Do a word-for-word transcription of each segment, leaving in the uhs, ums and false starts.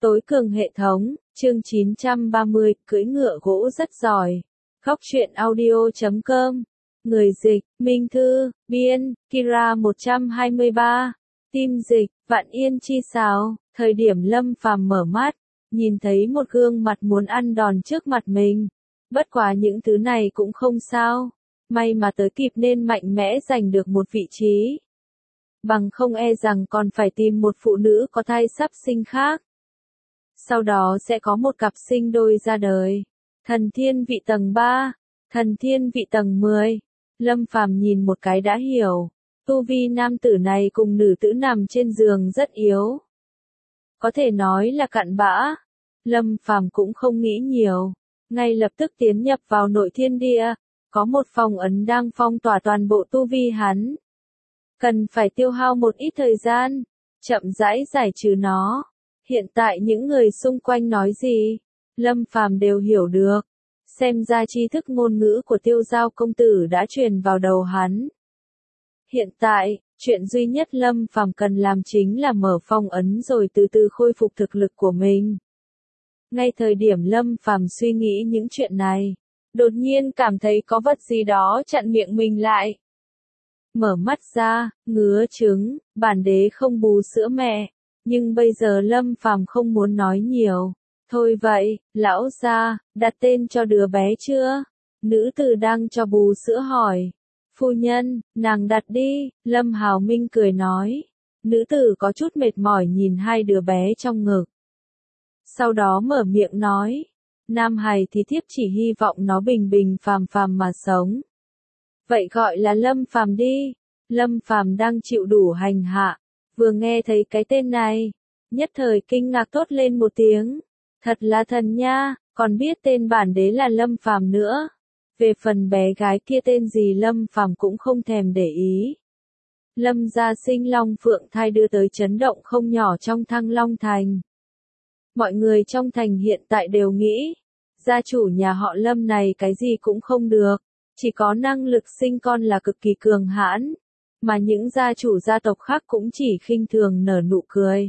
Tối cường hệ thống, chương chín trăm ba mươi, cưỡi ngựa gỗ rất giỏi. Góc truyện audio chấm com. Người dịch, Minh Thư, biên, Kira một trăm hai mươi ba. Tim dịch, Vạn Yên Chi Sào. Thời điểm Lâm Phàm mở mắt, nhìn thấy một gương mặt muốn ăn đòn trước mặt mình. Bất quá những thứ này cũng không sao. May mà tới kịp nên mạnh mẽ giành được một vị trí. Bằng không e rằng còn phải tìm một phụ nữ có thai sắp sinh khác. Sau đó sẽ có một cặp sinh đôi ra đời. Thần thiên vị tầng ba, thần thiên vị tầng mười. Lâm Phàm nhìn một cái đã hiểu. Tu vi nam tử này cùng nữ tử nằm trên giường rất yếu. Có thể nói là cặn bã. Lâm Phàm cũng không nghĩ nhiều. Ngay lập tức tiến nhập vào nội thiên địa. Có một phong ấn đang phong tỏa toàn bộ tu vi hắn. Cần phải tiêu hao một ít thời gian. Chậm rãi giải trừ nó. Hiện tại những người xung quanh nói gì, Lâm Phàm đều hiểu được. Xem ra tri thức ngôn ngữ của Tiêu Giao công tử đã truyền vào đầu hắn. Hiện tại, chuyện duy nhất Lâm Phàm cần làm chính là mở phong ấn rồi từ từ khôi phục thực lực của mình. Ngay thời điểm Lâm Phàm suy nghĩ những chuyện này, đột nhiên cảm thấy có vật gì đó chặn miệng mình lại. Mở mắt ra, ngứa trứng, bản đế không bú sữa mẹ. Nhưng bây giờ Lâm Phàm không muốn nói nhiều. Thôi vậy, lão gia, đặt tên cho đứa bé chưa? Nữ tử đang cho bú sữa hỏi. Phu nhân, nàng đặt đi, Lâm Hào Minh cười nói. Nữ tử có chút mệt mỏi nhìn hai đứa bé trong ngực. Sau đó mở miệng nói. Nam hài thì thiếp chỉ hy vọng nó bình bình phàm phàm mà sống. Vậy gọi là Lâm Phàm đi. Lâm Phàm đang chịu đủ hành hạ. Vừa nghe thấy cái tên này, nhất thời kinh ngạc thốt lên một tiếng. Thật là thần nha, còn biết tên bản đế là Lâm Phàm nữa. Về phần bé gái kia tên gì Lâm Phàm cũng không thèm để ý. Lâm gia sinh long phượng thai đưa tới chấn động không nhỏ trong Thăng Long Thành. Mọi người trong thành hiện tại đều nghĩ, gia chủ nhà họ Lâm này cái gì cũng không được, chỉ có năng lực sinh con là cực kỳ cường hãn. Mà những gia chủ gia tộc khác cũng chỉ khinh thường nở nụ cười.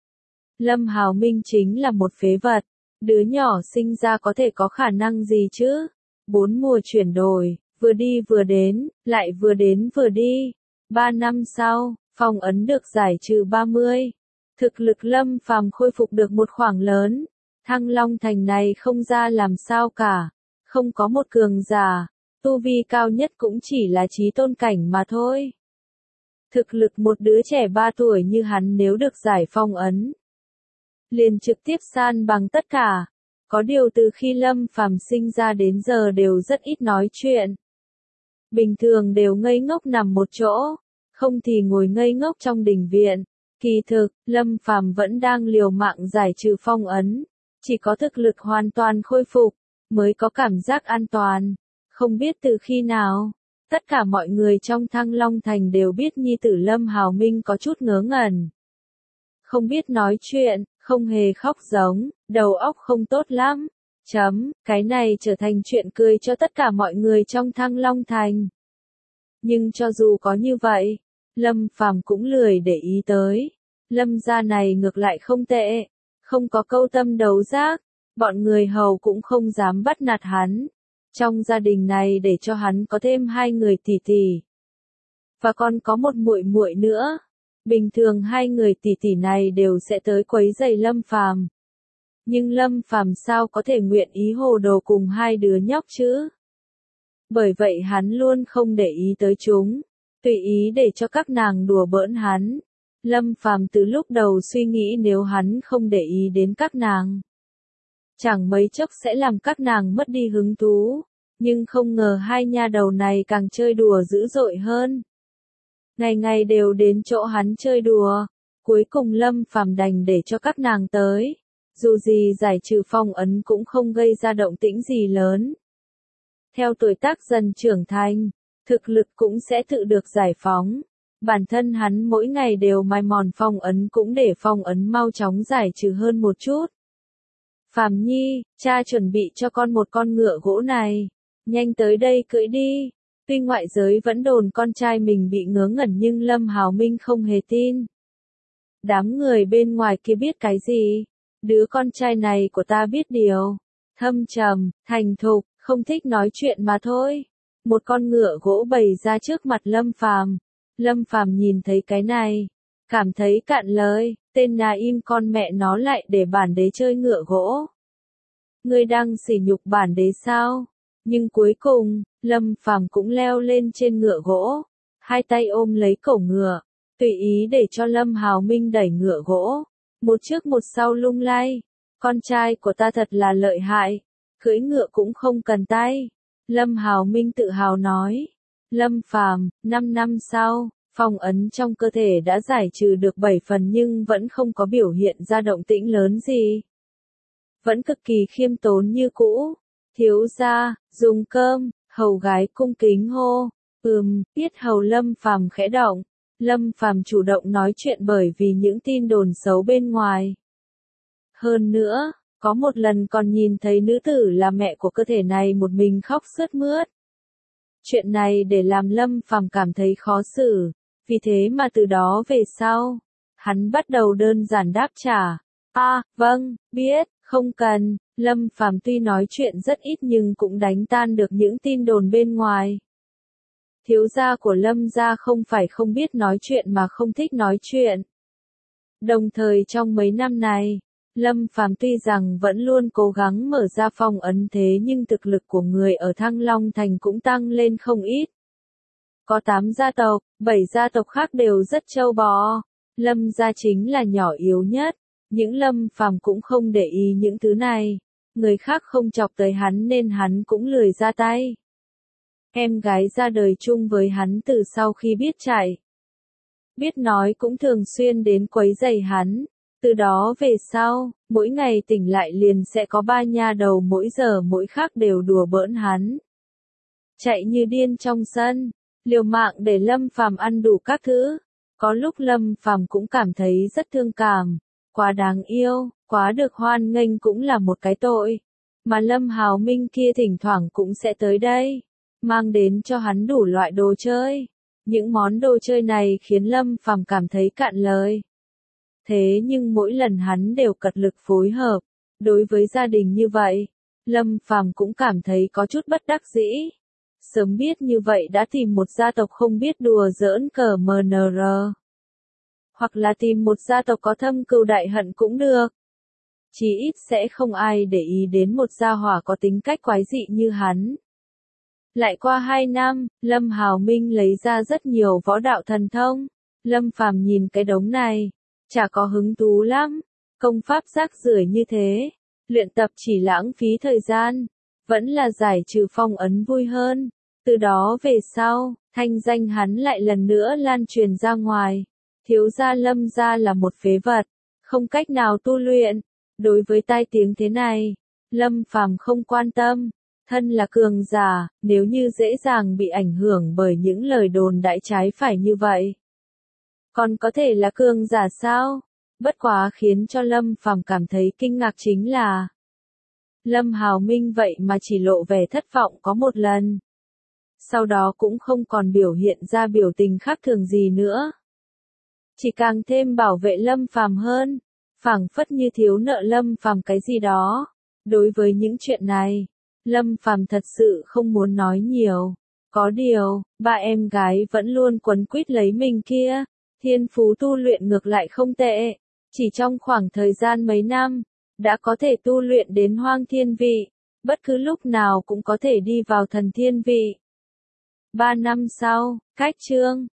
Lâm Hào Minh chính là một phế vật, đứa nhỏ sinh ra có thể có khả năng gì chứ? Bốn mùa chuyển đổi, vừa đi vừa đến, lại vừa đến vừa đi. Ba năm sau, phong ấn được giải trừ ba mươi. Thực lực Lâm Phàm khôi phục được một khoảng lớn. Thăng Long Thành này không ra làm sao cả. Không có một cường giả, tu vi cao nhất cũng chỉ là chí tôn cảnh mà thôi. Thực lực một đứa trẻ ba tuổi như hắn nếu được giải phong ấn, liền trực tiếp san bằng tất cả. Có điều từ khi Lâm Phàm sinh ra đến giờ đều rất ít nói chuyện. Bình thường đều ngây ngốc nằm một chỗ, không thì ngồi ngây ngốc trong đình viện. Kỳ thực, Lâm Phàm vẫn đang liều mạng giải trừ phong ấn. Chỉ có thực lực hoàn toàn khôi phục, mới có cảm giác an toàn. Không biết từ khi nào, tất cả mọi người trong Thăng Long Thành đều biết nhi tử Lâm Hào Minh có chút ngớ ngẩn. Không biết nói chuyện, không hề khóc giống, đầu óc không tốt lắm. Chấm, cái này trở thành chuyện cười cho tất cả mọi người trong Thăng Long Thành. Nhưng cho dù có như vậy, Lâm Phàm cũng lười để ý tới. Lâm gia này ngược lại không tệ, không có câu tâm đấu giác, bọn người hầu cũng không dám bắt nạt hắn. Trong gia đình này để cho hắn có thêm hai người tỷ tỷ. Và còn có một muội muội nữa. Bình thường hai người tỷ tỷ này đều sẽ tới quấy rầy Lâm Phàm. Nhưng Lâm Phàm sao có thể nguyện ý hồ đồ cùng hai đứa nhóc chứ? Bởi vậy hắn luôn không để ý tới chúng. Tùy ý để cho các nàng đùa bỡn hắn. Lâm Phàm từ lúc đầu suy nghĩ nếu hắn không để ý đến các nàng, chẳng mấy chốc sẽ làm các nàng mất đi hứng thú, nhưng không ngờ hai nha đầu này càng chơi đùa dữ dội hơn. Ngày ngày đều đến chỗ hắn chơi đùa, cuối cùng Lâm Phàm đành để cho các nàng tới. Dù gì giải trừ phong ấn cũng không gây ra động tĩnh gì lớn. Theo tuổi tác dần trưởng thành, thực lực cũng sẽ tự được giải phóng. Bản thân hắn mỗi ngày đều mài mòn phong ấn cũng để phong ấn mau chóng giải trừ hơn một chút. Phàm Nhi, cha chuẩn bị cho con một con ngựa gỗ này. Nhanh tới đây cưỡi đi. Tuy ngoại giới vẫn đồn con trai mình bị ngớ ngẩn nhưng Lâm Hào Minh không hề tin. Đám người bên ngoài kia biết cái gì? Đứa con trai này của ta biết điều, thâm trầm, thành thục, không thích nói chuyện mà thôi. Một con ngựa gỗ bày ra trước mặt Lâm Phàm. Lâm Phàm nhìn thấy cái này, cảm thấy cạn lời, tên nhà im con mẹ nó lại để bản đế chơi ngựa gỗ. Ngươi đang sỉ nhục bản đế sao? Nhưng cuối cùng, Lâm Phàm cũng leo lên trên ngựa gỗ, hai tay ôm lấy cổ ngựa, tùy ý để cho Lâm Hào Minh đẩy ngựa gỗ, một trước một sau lung lay. Con trai của ta thật là lợi hại, cưỡi ngựa cũng không cần tay. Lâm Hào Minh tự hào nói. Lâm Phàm, năm năm sau, phong ấn trong cơ thể đã giải trừ được bảy phần nhưng vẫn không có biểu hiện ra động tĩnh lớn gì. Vẫn cực kỳ khiêm tốn như cũ. Thiếu gia, dùng cơm, hầu gái cung kính hô. Ừm, biết hầu Lâm Phàm khẽ động. Lâm Phàm chủ động nói chuyện bởi vì những tin đồn xấu bên ngoài. Hơn nữa, có một lần còn nhìn thấy nữ tử là mẹ của cơ thể này một mình khóc sướt mướt. Chuyện này để làm Lâm Phàm cảm thấy khó xử, vì thế mà từ đó về sau, hắn bắt đầu đơn giản đáp trả. A, à, vâng, biết, không cần. Lâm Phàm tuy nói chuyện rất ít nhưng cũng đánh tan được những tin đồn bên ngoài. Thiếu gia của Lâm gia không phải không biết nói chuyện mà không thích nói chuyện. Đồng thời trong mấy năm này, Lâm Phàm tuy rằng vẫn luôn cố gắng mở ra phong ấn thế nhưng thực lực của người ở Thăng Long Thành cũng tăng lên không ít. Có tám gia tộc, bảy gia tộc khác đều rất trâu bò. Lâm gia chính là nhỏ yếu nhất, những Lâm Phàm cũng không để ý những thứ này. Người khác không chọc tới hắn nên hắn cũng lười ra tay. Em gái ra đời chung với hắn từ sau khi biết chạy. Biết nói cũng thường xuyên đến quấy rầy hắn. Từ đó về sau, mỗi ngày tỉnh lại liền sẽ có ba nha đầu mỗi giờ mỗi khắc đều đùa bỡn hắn. Chạy như điên trong sân, liều mạng để Lâm Phàm ăn đủ các thứ. Có lúc Lâm Phàm cũng cảm thấy rất thương cảm, quá đáng yêu, quá được hoan nghênh cũng là một cái tội. Mà Lâm Hào Minh kia thỉnh thoảng cũng sẽ tới đây, mang đến cho hắn đủ loại đồ chơi. Những món đồ chơi này khiến Lâm Phàm cảm thấy cạn lời. Thế nhưng mỗi lần hắn đều cật lực phối hợp. Đối với gia đình như vậy, Lâm Phàm cũng cảm thấy có chút bất đắc dĩ. Sớm biết như vậy đã tìm một gia tộc không biết đùa giỡn cờ em en rờ. Hoặc là tìm một gia tộc có thâm cừu đại hận cũng được. Chí ít sẽ không ai để ý đến một gia hỏa có tính cách quái dị như hắn. Lại qua hai năm, Lâm Hào Minh lấy ra rất nhiều võ đạo thần thông. Lâm Phàm nhìn cái đống này, chả có hứng thú lắm. Công pháp rác rưởi như thế, luyện tập chỉ lãng phí thời gian, vẫn là giải trừ phong ấn vui hơn. Từ đó về sau, thanh danh hắn lại lần nữa lan truyền ra ngoài. Thiếu gia Lâm gia là một phế vật, không cách nào tu luyện. Đối với tai tiếng thế này, Lâm Phàm không quan tâm. Thân là cường giả, nếu như dễ dàng bị ảnh hưởng bởi những lời đồn đại trái phải như vậy. Còn có thể là cường giả sao? Bất quá khiến cho Lâm Phàm cảm thấy kinh ngạc chính là Lâm Hào Minh vậy mà chỉ lộ vẻ thất vọng có một lần. Sau đó cũng không còn biểu hiện ra biểu tình khác thường gì nữa. Chỉ càng thêm bảo vệ Lâm Phàm hơn, phảng phất như thiếu nợ Lâm Phàm cái gì đó. Đối với những chuyện này, Lâm Phàm thật sự không muốn nói nhiều. Có điều, ba em gái vẫn luôn quấn quýt lấy mình kia. Thiên phú tu luyện ngược lại không tệ. Chỉ trong khoảng thời gian mấy năm, đã có thể tu luyện đến hoang thiên vị. Bất cứ lúc nào cũng có thể đi vào thần thiên vị. Ba năm sau, cách chương